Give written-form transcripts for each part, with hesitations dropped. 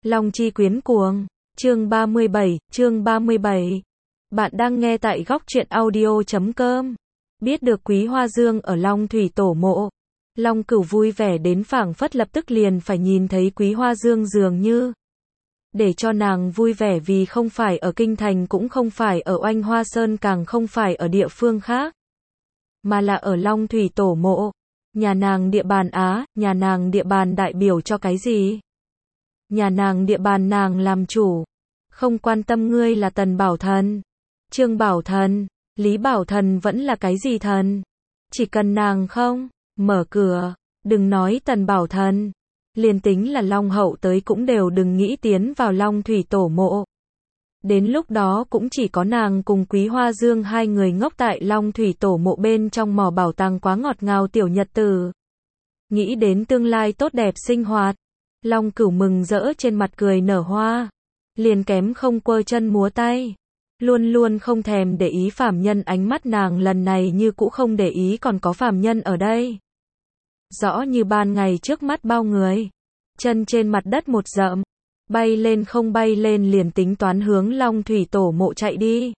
Long chi quyến cuồng. Chương 37. Bạn đang nghe tại góc truyện audio.com. Biết được Quý Hoa Dương ở Long Thủy Tổ Mộ, Long Cửu vui vẻ đến phảng phất lập tức liền phải nhìn thấy Quý Hoa Dương, dường như để cho nàng vui vẻ vì không phải ở Kinh Thành, cũng không phải ở Oanh Hoa Sơn, càng không phải ở địa phương khác, mà là ở Long Thủy Tổ Mộ. Nhà nàng địa bàn á, nhà nàng địa bàn đại biểu cho cái gì? Nhà nàng địa bàn nàng làm chủ. Không quan tâm ngươi là Tần Bảo Thần, Trương Bảo Thần, Lý Bảo Thần vẫn là cái gì thần. Chỉ cần nàng không mở cửa, đừng nói Tần Bảo Thần, liền tính là Long Hậu tới cũng đều đừng nghĩ tiến vào Long Thủy Tổ Mộ. Đến lúc đó cũng chỉ có nàng cùng Quý Hoa Dương hai người ngốc tại Long Thủy Tổ Mộ bên trong mỏ bảo tàng, quá ngọt ngào tiểu nhật tử. Nghĩ đến tương lai tốt đẹp sinh hoạt, Long Cửu mừng rỡ trên mặt cười nở hoa, liền kém không quơ chân múa tay. Luôn luôn không thèm để ý phàm nhân ánh mắt, nàng lần này như cũ không để ý còn có phàm nhân ở đây. Rõ như ban ngày trước mắt bao người, chân trên mặt đất một dậm, bay lên không bay lên liền tính toán hướng Long Thủy Tổ Mộ chạy đi.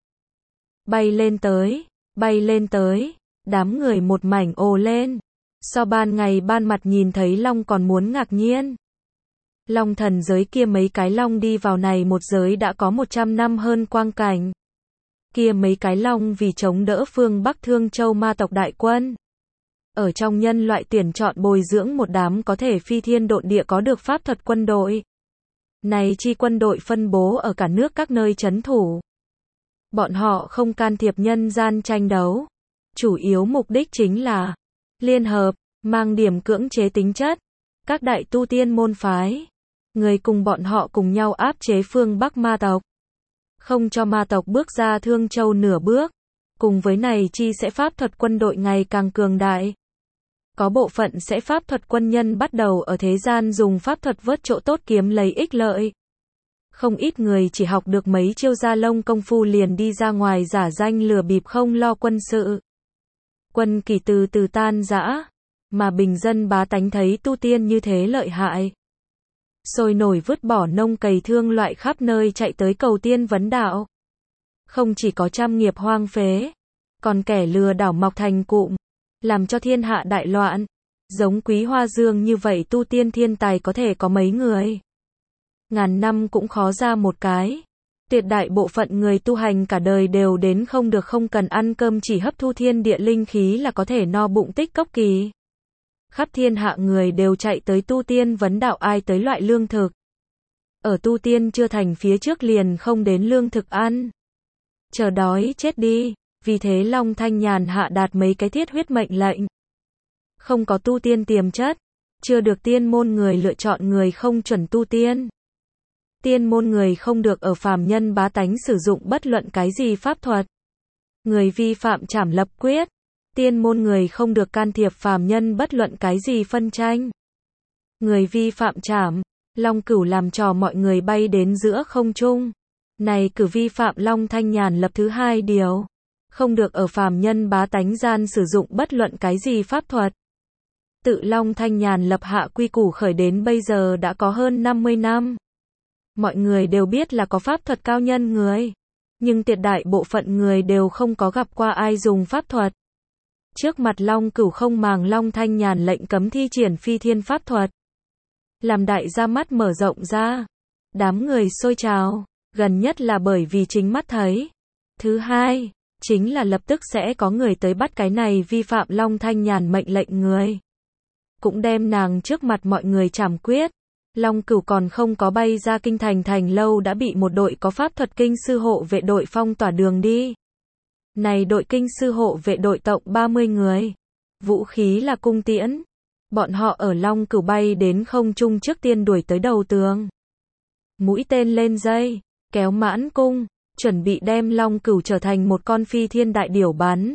Bay lên tới, đám người một mảnh ồ lên. So ban ngày ban mặt nhìn thấy Long còn muốn ngạc nhiên. Long thần giới kia mấy cái Long đi vào này một giới đã có 100 năm hơn quang cảnh. Kia mấy cái Long vì chống đỡ phương Bắc Thương Châu ma tộc đại quân, ở trong nhân loại tuyển chọn bồi dưỡng một đám có thể phi thiên độn địa có được pháp thuật quân đội. Này chi quân đội phân bố ở cả nước các nơi trấn thủ. Bọn họ không can thiệp nhân gian tranh đấu, chủ yếu mục đích chính là liên hợp, mang điểm cưỡng chế tính chất. Các đại tu tiên môn phái, người cùng bọn họ cùng nhau áp chế phương Bắc ma tộc, không cho ma tộc bước ra Thương Châu nửa bước. Cùng với này chi sẽ pháp thuật quân đội ngày càng cường đại. Có bộ phận sẽ pháp thuật quân nhân bắt đầu ở thế gian dùng pháp thuật vớt chỗ tốt kiếm lấy ích lợi. Không ít người chỉ học được mấy chiêu da lông công phu liền đi ra ngoài giả danh lừa bịp, không lo quân sự. Quân kỳ từ từ tan rã, mà bình dân bá tánh thấy tu tiên như thế lợi hại, sôi nổi vứt bỏ nông cày thương loại khắp nơi chạy tới cầu tiên vấn đạo. Không chỉ có trăm nghiệp hoang phế, còn kẻ lừa đảo mọc thành cụm, làm cho thiên hạ đại loạn. Giống Quý Hoa Dương như vậy tu tiên thiên tài có thể có mấy người, ngàn năm cũng khó ra một cái. Tuyệt đại bộ phận người tu hành cả đời đều đến không được, không cần ăn cơm, chỉ hấp thu thiên địa linh khí là có thể no bụng tích cốc kỳ. Khắp thiên hạ người đều chạy tới tu tiên vấn đạo, ai tới loại lương thực. Ở tu tiên chưa thành phía trước liền không đến lương thực ăn, chờ đói chết đi. Vì thế Long Thanh Nhàn hạ đạt mấy cái thiết huyết mệnh lệnh. Không có tu tiên tiềm chất, chưa được tiên môn người lựa chọn người không chuẩn tu tiên. Tiên môn người không được ở phàm nhân bá tánh sử dụng bất luận cái gì pháp thuật. Người vi phạm trảm lập quyết. Tiên môn người không được can thiệp phàm nhân bất luận cái gì phân tranh. Người vi phạm trảm. Long Cửu làm trò mọi người bay đến giữa không trung. Này cử vi phạm Long Thanh Nhàn lập thứ 2 điều. Không được ở phàm nhân bá tánh gian sử dụng bất luận cái gì pháp thuật. Tự Long Thanh Nhàn lập hạ quy củ khởi đến bây giờ đã có hơn 50 năm. Mọi người đều biết là có pháp thuật cao nhân người, nhưng tuyệt đại bộ phận người đều không có gặp qua ai dùng pháp thuật. Trước mặt Long Cửu không màng Long Thanh Nhàn lệnh cấm thi triển phi thiên pháp thuật, làm đại gia mắt mở rộng ra, đám người xôi trào, gần nhất là bởi vì chính mắt thấy. Thứ hai, chính là lập tức sẽ có người tới bắt cái này vi phạm Long Thanh Nhàn mệnh lệnh người, cũng đem nàng trước mặt mọi người trảm quyết. Long Cửu còn không có bay ra kinh thành, thành lâu đã bị một đội có pháp thuật kinh sư hộ vệ đội phong tỏa đường đi. Này đội kinh sư hộ vệ đội tổng 30 người, vũ khí là cung tiễn. Bọn họ ở Long Cửu bay đến không trung trước tiên đuổi tới đầu tường, mũi tên lên dây, kéo mãn cung, chuẩn bị đem Long Cửu trở thành một con phi thiên đại điểu bắn.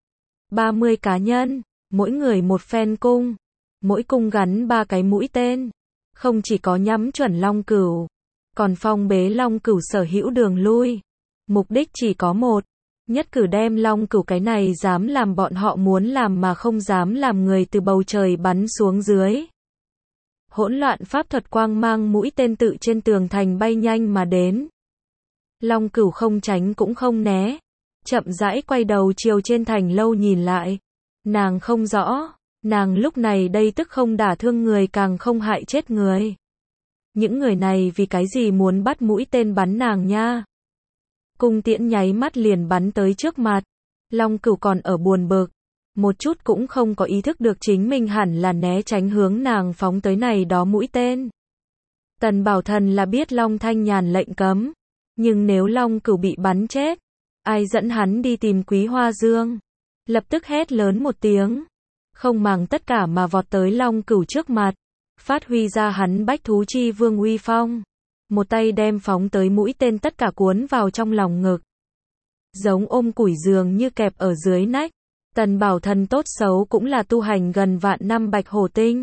30 cá nhân, mỗi người một phen cung, mỗi cung gắn 3 cái mũi tên. Không chỉ có nhắm chuẩn Long Cửu, còn phong bế Long Cửu sở hữu đường lui. Mục đích chỉ có một, nhất cử đem Long Cửu cái này dám làm bọn họ muốn làm mà không dám làm người từ bầu trời bắn xuống dưới. hỗn loạn pháp thuật quang mang mũi tên tự trên tường thành bay nhanh mà đến. Long Cửu không tránh cũng không né, chậm rãi quay đầu chiều trên thành lâu nhìn lại. Nàng không rõ, nàng lúc này đây tức không đả thương người càng không hại chết người. Những người này vì cái gì muốn bắt mũi tên bắn nàng nha? Cung tiễn nháy mắt liền bắn tới trước mặt. Long Cửu còn ở buồn bực, một chút cũng không có ý thức được chính mình hẳn là né tránh hướng nàng phóng tới này đó mũi tên. Tần Bảo Thần là biết Long Thanh Nhàn lệnh cấm, nhưng nếu Long Cửu bị bắn chết, ai dẫn hắn đi tìm Quý Hoa Dương? Lập tức hét lớn một tiếng, không màng tất cả mà vọt tới Long Cửu trước mặt, phát huy ra hắn bách thú chi vương uy phong, một tay đem phóng tới mũi tên tất cả cuốn vào trong lòng ngực. Giống ôm củi dường như kẹp ở dưới nách. Tần Bảo Thần tốt xấu cũng là tu hành gần vạn năm bạch hổ tinh.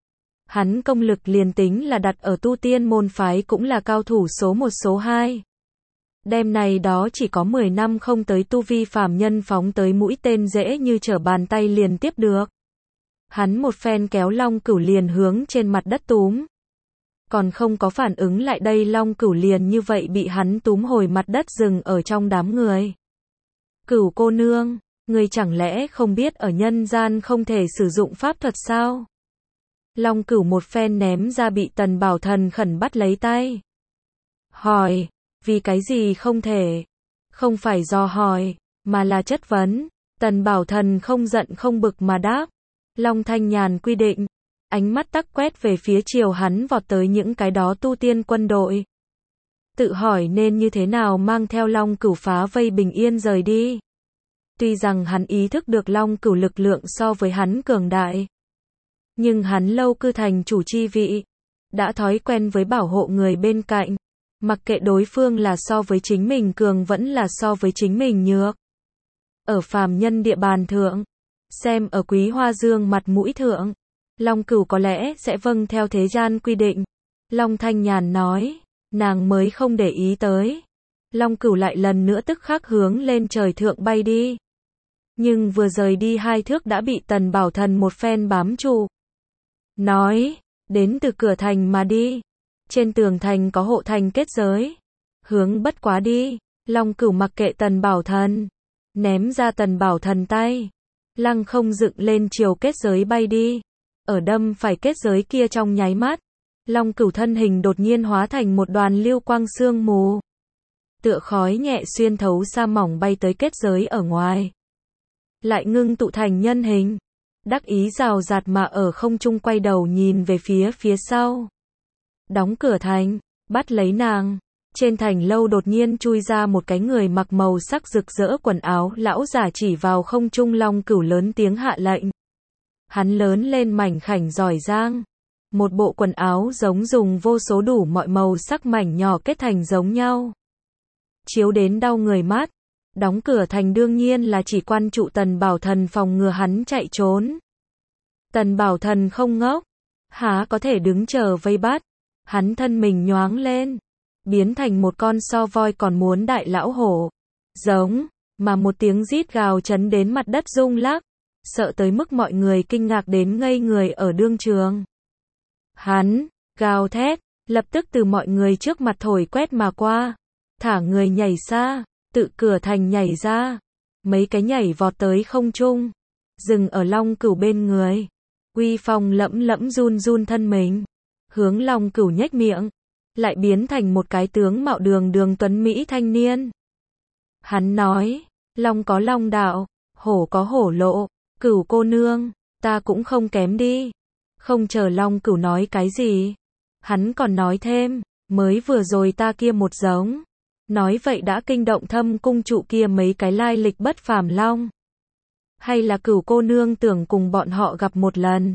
Hắn công lực liền tính là đặt ở tu tiên môn phái cũng là cao thủ số 1 số 2. Đêm này đó chỉ có 10 năm không tới tu vi phàm nhân phóng tới mũi tên dễ như trở bàn tay liền tiếp được. Hắn một phen kéo Long Cửu liền hướng trên mặt đất túm. Còn không có phản ứng lại đây Long Cửu liền như vậy bị hắn túm hồi mặt đất dừng ở trong đám người. Cửu cô nương, người chẳng lẽ không biết ở nhân gian không thể sử dụng pháp thuật sao? Long Cửu một phen ném ra bị Tần Bảo Thần khẩn bắt lấy tay. Hỏi, vì cái gì không thể? Không phải do hỏi, mà là chất vấn. Tần Bảo Thần không giận không bực mà đáp. Long Thanh Nhàn quy định. Ánh mắt tắc quét về phía chiều hắn vọt tới những cái đó tu tiên quân đội. Tự hỏi nên như thế nào mang theo Long Cửu phá vây bình yên rời đi. Tuy rằng hắn ý thức được Long Cửu lực lượng so với hắn cường đại, nhưng hắn lâu cư thành chủ chi vị, đã thói quen với bảo hộ người bên cạnh, mặc kệ đối phương là so với chính mình cường vẫn là so với chính mình nhược. Ở phàm nhân địa bàn thượng, xem ở Quý Hoa Dương mặt mũi thượng, Long Cửu có lẽ sẽ vâng theo thế gian quy định. Long Thanh Nhàn nói, nàng mới không để ý tới. Long Cửu lại lần nữa tức khắc hướng lên trời thượng bay đi. Nhưng vừa rời đi 2 thước đã bị Tần Bảo Thần một phen bám trụ. Nói, đến từ cửa thành mà đi. Trên tường thành có hộ thành kết giới. Hướng bất quá đi. Long Cửu mặc kệ Tần Bảo Thần, ném ra Tần Bảo Thần tay. Lăng không dựng lên chiều kết giới bay đi. Ở đâm phải kết giới kia trong nháy mắt, Long Cửu thân hình đột nhiên hóa thành một đoàn lưu quang sương mù. Tựa khói nhẹ xuyên thấu sa mỏng bay tới kết giới ở ngoài. Lại ngưng tụ thành nhân hình. Đắc ý rào rạt mà ở không trung quay đầu nhìn về phía sau. Đóng cửa thành, bắt lấy nàng. Trên thành lâu đột nhiên chui ra một cái người mặc màu sắc rực rỡ quần áo lão giả chỉ vào không trung. Long Cửu lớn tiếng hạ lệnh. Hắn lớn lên mảnh khảnh giỏi giang. Một bộ quần áo giống dùng vô số đủ mọi màu sắc mảnh nhỏ kết thành giống nhau. Chiếu đến đau người mắt. Đóng cửa thành đương nhiên là chỉ quan trụ Tần Bảo Thần phòng ngừa hắn chạy trốn. Tần Bảo Thần không ngốc, há có thể đứng chờ vây bắt. Hắn thân mình nhoáng lên, biến thành một con so voi còn muốn đại lão hổ. Giống, mà một tiếng rít gào chấn đến mặt đất rung lắc, sợ tới mức mọi người kinh ngạc đến ngây người ở đương trường. Hắn, gào thét, lập tức từ mọi người trước mặt thổi quét mà qua, thả người nhảy xa. Tự cửa thành nhảy ra, mấy cái nhảy vọt tới không trung, dừng ở Long Cửu bên người, uy phong lẫm lẫm run run thân mình, hướng Long Cửu nhếch miệng, lại biến thành một cái tướng mạo đường đường tuấn mỹ thanh niên. Hắn nói, Long có Long đạo, hổ có hổ lộ, Cửu cô nương, ta cũng không kém đi. Không chờ Long Cửu nói cái gì, hắn còn nói thêm, mới vừa rồi ta kia một giống. Nói vậy đã kinh động Thâm cung trụ kia mấy cái lai lịch bất phàm long. Hay là Cửu cô nương tưởng cùng bọn họ gặp một lần.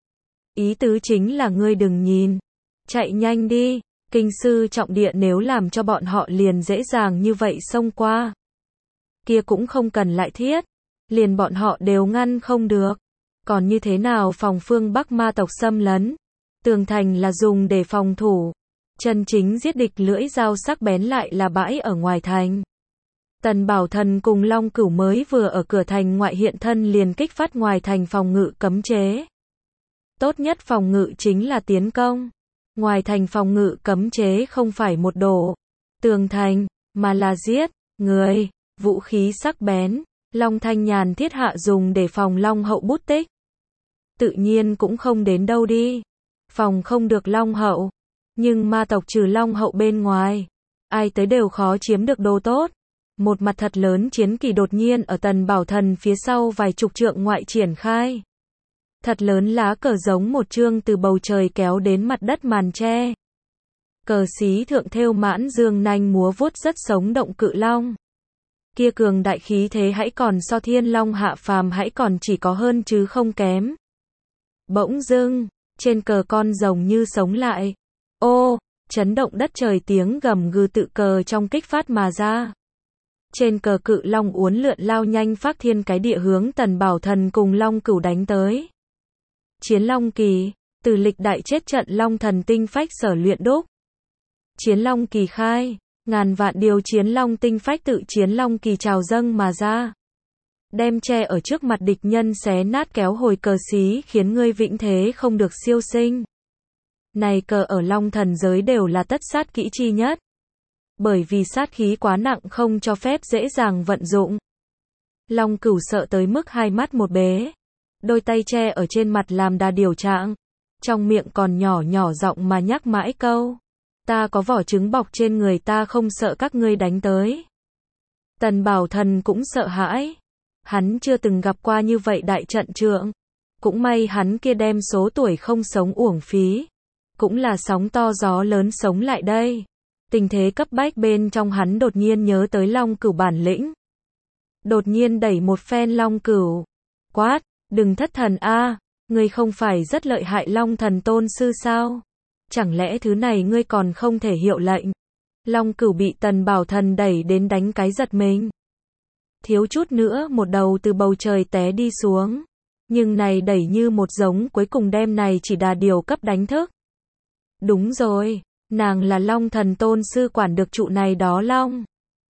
Ý tứ chính là ngươi đừng nhìn. Chạy nhanh đi, kinh sư trọng địa nếu làm cho bọn họ liền dễ dàng như vậy xông qua. Kia cũng không cần lại thiết. Liền bọn họ đều ngăn không được. Còn như thế nào phòng phương Bắc ma tộc xâm lấn. Tường thành là dùng để phòng thủ. Chân chính giết địch lưỡi dao sắc bén lại là bãi ở ngoài thành. Tần Bảo Thần cùng Long Cửu mới vừa ở cửa thành ngoại hiện thân liền kích phát ngoài thành phòng ngự cấm chế. Tốt nhất phòng ngự chính là tiến công. Ngoài thành phòng ngự cấm chế không phải một đổ tường thành, mà là giết người, vũ khí sắc bén. Long Thanh Nhàn thiết hạ dùng để phòng Long Hậu bút tích. Tự nhiên cũng không đến đâu đi. Phòng không được Long Hậu. Nhưng ma tộc trừ Long Hậu bên ngoài, ai tới đều khó chiếm được đồ tốt. Một mặt thật lớn chiến kỳ đột nhiên ở Tần Bảo Thần phía sau vài chục trượng ngoại triển khai. Thật lớn lá cờ giống một chương từ bầu trời kéo đến mặt đất màn tre. Cờ xí thượng thêu mãn dương nanh múa vuốt rất sống động cự long. Kia cường đại khí thế hãy còn so thiên long hạ phàm hãy còn chỉ có hơn chứ không kém. Bỗng dưng, trên cờ con rồng như sống lại. Ô, chấn động đất trời tiếng gầm gừ tự cờ trong kích phát mà ra. Trên cờ cự long uốn lượn lao nhanh phác thiên cái địa hướng Tần Bảo Thần cùng Long Cửu đánh tới. Chiến Long Kỳ, từ lịch đại chết trận Long Thần tinh phách sở luyện đúc. Chiến Long Kỳ khai, ngàn vạn điều Chiến Long tinh phách tự Chiến Long Kỳ trào dâng mà ra. Đem che ở trước mặt địch nhân xé nát kéo hồi cờ xí khiến ngươi vĩnh thế không được siêu sinh. Này cờ ở Long Thần giới đều là tất sát kỹ chi nhất. Bởi vì sát khí quá nặng không cho phép dễ dàng vận dụng. Long Cửu sợ tới mức hai mắt một bế. Đôi tay che ở trên mặt làm đà điều trạng. Trong miệng còn nhỏ nhỏ giọng mà nhắc mãi câu. Ta có vỏ trứng bọc trên người ta không sợ các ngươi đánh tới. Tần Bảo Thần cũng sợ hãi. Hắn chưa từng gặp qua như vậy đại trận trượng. Cũng may hắn kia đem số tuổi không sống uổng phí. Cũng là sóng to gió lớn sống lại đây. Tình thế cấp bách bên trong hắn đột nhiên nhớ tới Long Cửu bản lĩnh. Đột nhiên đẩy một phen Long Cửu. Quát, đừng thất thần a, ngươi không phải rất lợi hại Long Thần tôn sư sao? Chẳng lẽ thứ này ngươi còn không thể hiệu lệnh? Long Cửu bị Tần Bảo Thần đẩy đến đánh cái giật mình. Thiếu chút nữa một đầu từ bầu trời té đi xuống. Nhưng này đẩy như một giống cuối cùng đem này chỉ đà điều cấp đánh thức. Đúng rồi, nàng là Long Thần tôn sư quản được trụ này đó Long.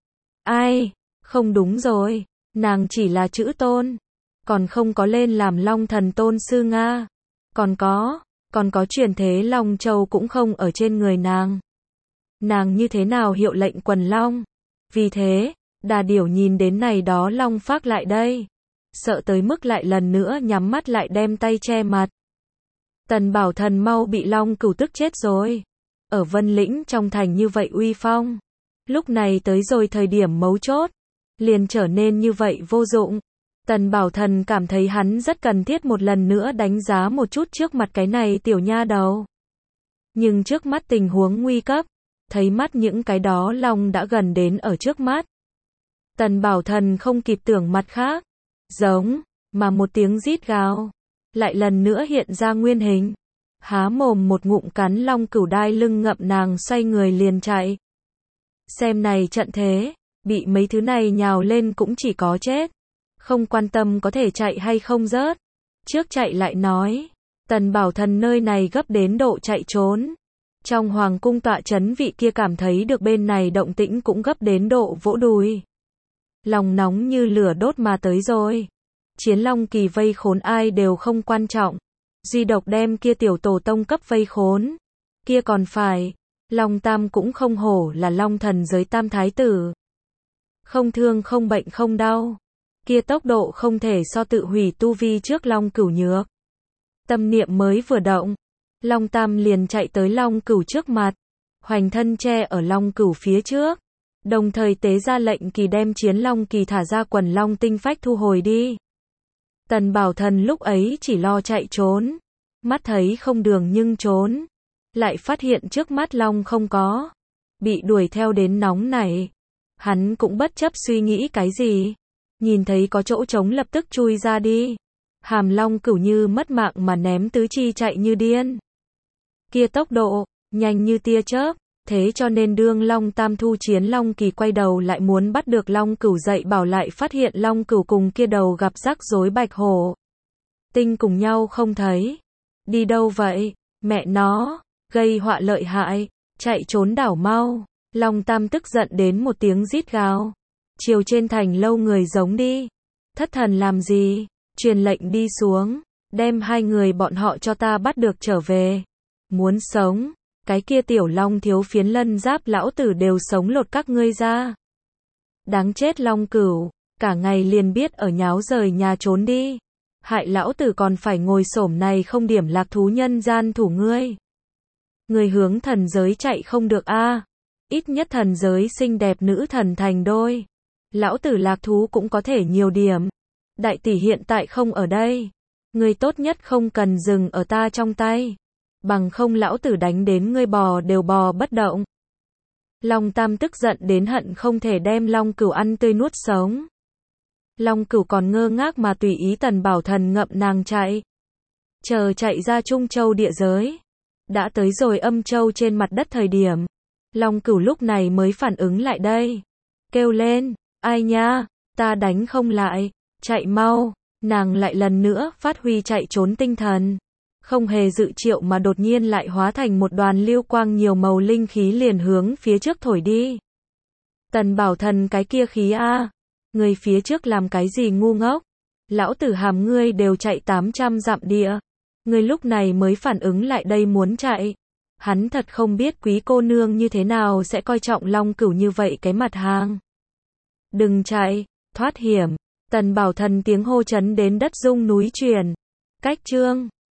Ai, không đúng rồi, nàng chỉ là chữ tôn. Còn không có lên làm Long Thần tôn sư Nga. Còn có truyền thế Long Châu cũng không ở trên người nàng. Nàng như thế nào hiệu lệnh quần Long? Vì thế, đà điểu nhìn đến này đó Long phác lại đây. Sợ tới mức lại lần nữa nhắm mắt lại đem tay che mặt. Tần Bảo Thần mau bị Long Cửu tức chết rồi. Ở Vân Lĩnh trong thành như vậy uy phong. Lúc này tới rồi thời điểm mấu chốt. Liền trở nên như vậy vô dụng. Tần Bảo Thần cảm thấy hắn rất cần thiết một lần nữa đánh giá một chút trước mặt cái này tiểu nha đầu. Nhưng trước mắt tình huống nguy cấp. Thấy mắt những cái đó Long đã gần đến ở trước mắt. Tần Bảo Thần không kịp tưởng mặt khác. Giống, mà một tiếng rít gào. Lại lần nữa hiện ra nguyên hình. Há mồm một ngụm cắn Long Cửu đai lưng ngậm nàng xoay người liền chạy. Xem này trận thế, bị mấy thứ này nhào lên cũng chỉ có chết. Không quan tâm có thể chạy hay không rớt. Trước chạy lại nói. Tần Bảo Thần nơi này gấp đến độ chạy trốn. Trong hoàng cung tọa chấn vị kia cảm thấy được bên này động tĩnh cũng gấp đến độ vỗ đùi. Lòng nóng như lửa đốt mà tới rồi. Chiến Long Kỳ vây khốn ai đều không quan trọng. Duy độc đem kia tiểu tổ tông cấp vây khốn. Kia còn phải. Long Tam cũng không hổ là Long Thần giới tam thái tử. Không thương không bệnh không đau. Kia tốc độ không thể so tự hủy tu vi trước Long Cửu nhược. Tâm niệm mới vừa động. Long Tam liền chạy tới Long Cửu trước mặt. Hoành thân che ở Long Cửu phía trước. Đồng thời tế ra lệnh kỳ đem Chiến Long Kỳ thả ra quần Long tinh phách thu hồi đi. Tần Bảo Thần lúc ấy chỉ lo chạy trốn. Mắt thấy không đường nhưng trốn. Lại phát hiện trước mắt Long không có. Bị đuổi theo đến nóng này. Hắn cũng bất chấp suy nghĩ cái gì. Nhìn thấy có chỗ trống lập tức chui ra đi. Hàm Long Cửu như mất mạng mà ném tứ chi chạy như điên. Kia tốc độ, nhanh như tia chớp. Thế cho nên đương Long Tam thu Chiến Long Kỳ quay đầu lại muốn bắt được Long Cửu dậy bảo lại phát hiện Long Cửu cùng kia đầu gặp rắc rối bạch hổ. Tinh cùng nhau không thấy. Đi đâu vậy? Mẹ nó, gây họa lợi hại, chạy trốn đảo mau. Long Tam tức giận đến một tiếng rít gào. Chiều trên thành lâu người giống đi. Thất thần làm gì? Truyền lệnh đi xuống. đem hai người bọn họ cho ta bắt được trở về. Muốn sống, cái kia tiểu long thiếu phiến lân giáp lão tử đều sống lột các ngươi ra. Đáng chết Long Cửu, cả ngày liền biết ở nháo rời nhà trốn đi. Hại lão tử còn phải ngồi xổm này không điểm lạc thú nhân gian thủ ngươi. Người hướng thần giới chạy không được a, ít nhất thần giới xinh đẹp nữ thần thành đôi. Lão tử lạc thú cũng có thể nhiều điểm. Đại tỷ hiện tại không ở đây. Ngươi tốt nhất không cần dừng ở ta trong tay. Bằng không lão tử đánh đến ngươi bò đều bò bất động. Long Tam tức giận đến hận không thể đem Long Cửu ăn tươi nuốt sống. Long Cửu còn ngơ ngác mà tùy ý Tần Bảo Thần ngậm nàng chạy. Chờ chạy ra Trung Châu địa giới. Đã tới rồi Âm Châu trên mặt đất thời điểm. Long Cửu lúc này mới phản ứng lại đây. Kêu lên, ai nha, ta đánh không lại, chạy mau. Nàng lại lần nữa phát huy chạy trốn tinh thần. Không hề dự triệu mà đột nhiên lại hóa thành một đoàn lưu quang nhiều màu linh khí liền hướng phía trước thổi đi. Tần Bảo Thần cái kia khí a, người phía trước làm cái gì ngu ngốc? Lão tử hàm ngươi đều chạy 800 dặm địa. Ngươi lúc này mới phản ứng lại đây muốn chạy. Hắn thật không biết quý cô nương như thế nào sẽ coi trọng Long Cửu như vậy cái mặt hàng. Đừng chạy, thoát hiểm. Tần Bảo Thần tiếng hô chấn đến đất rung núi chuyển. Cách chương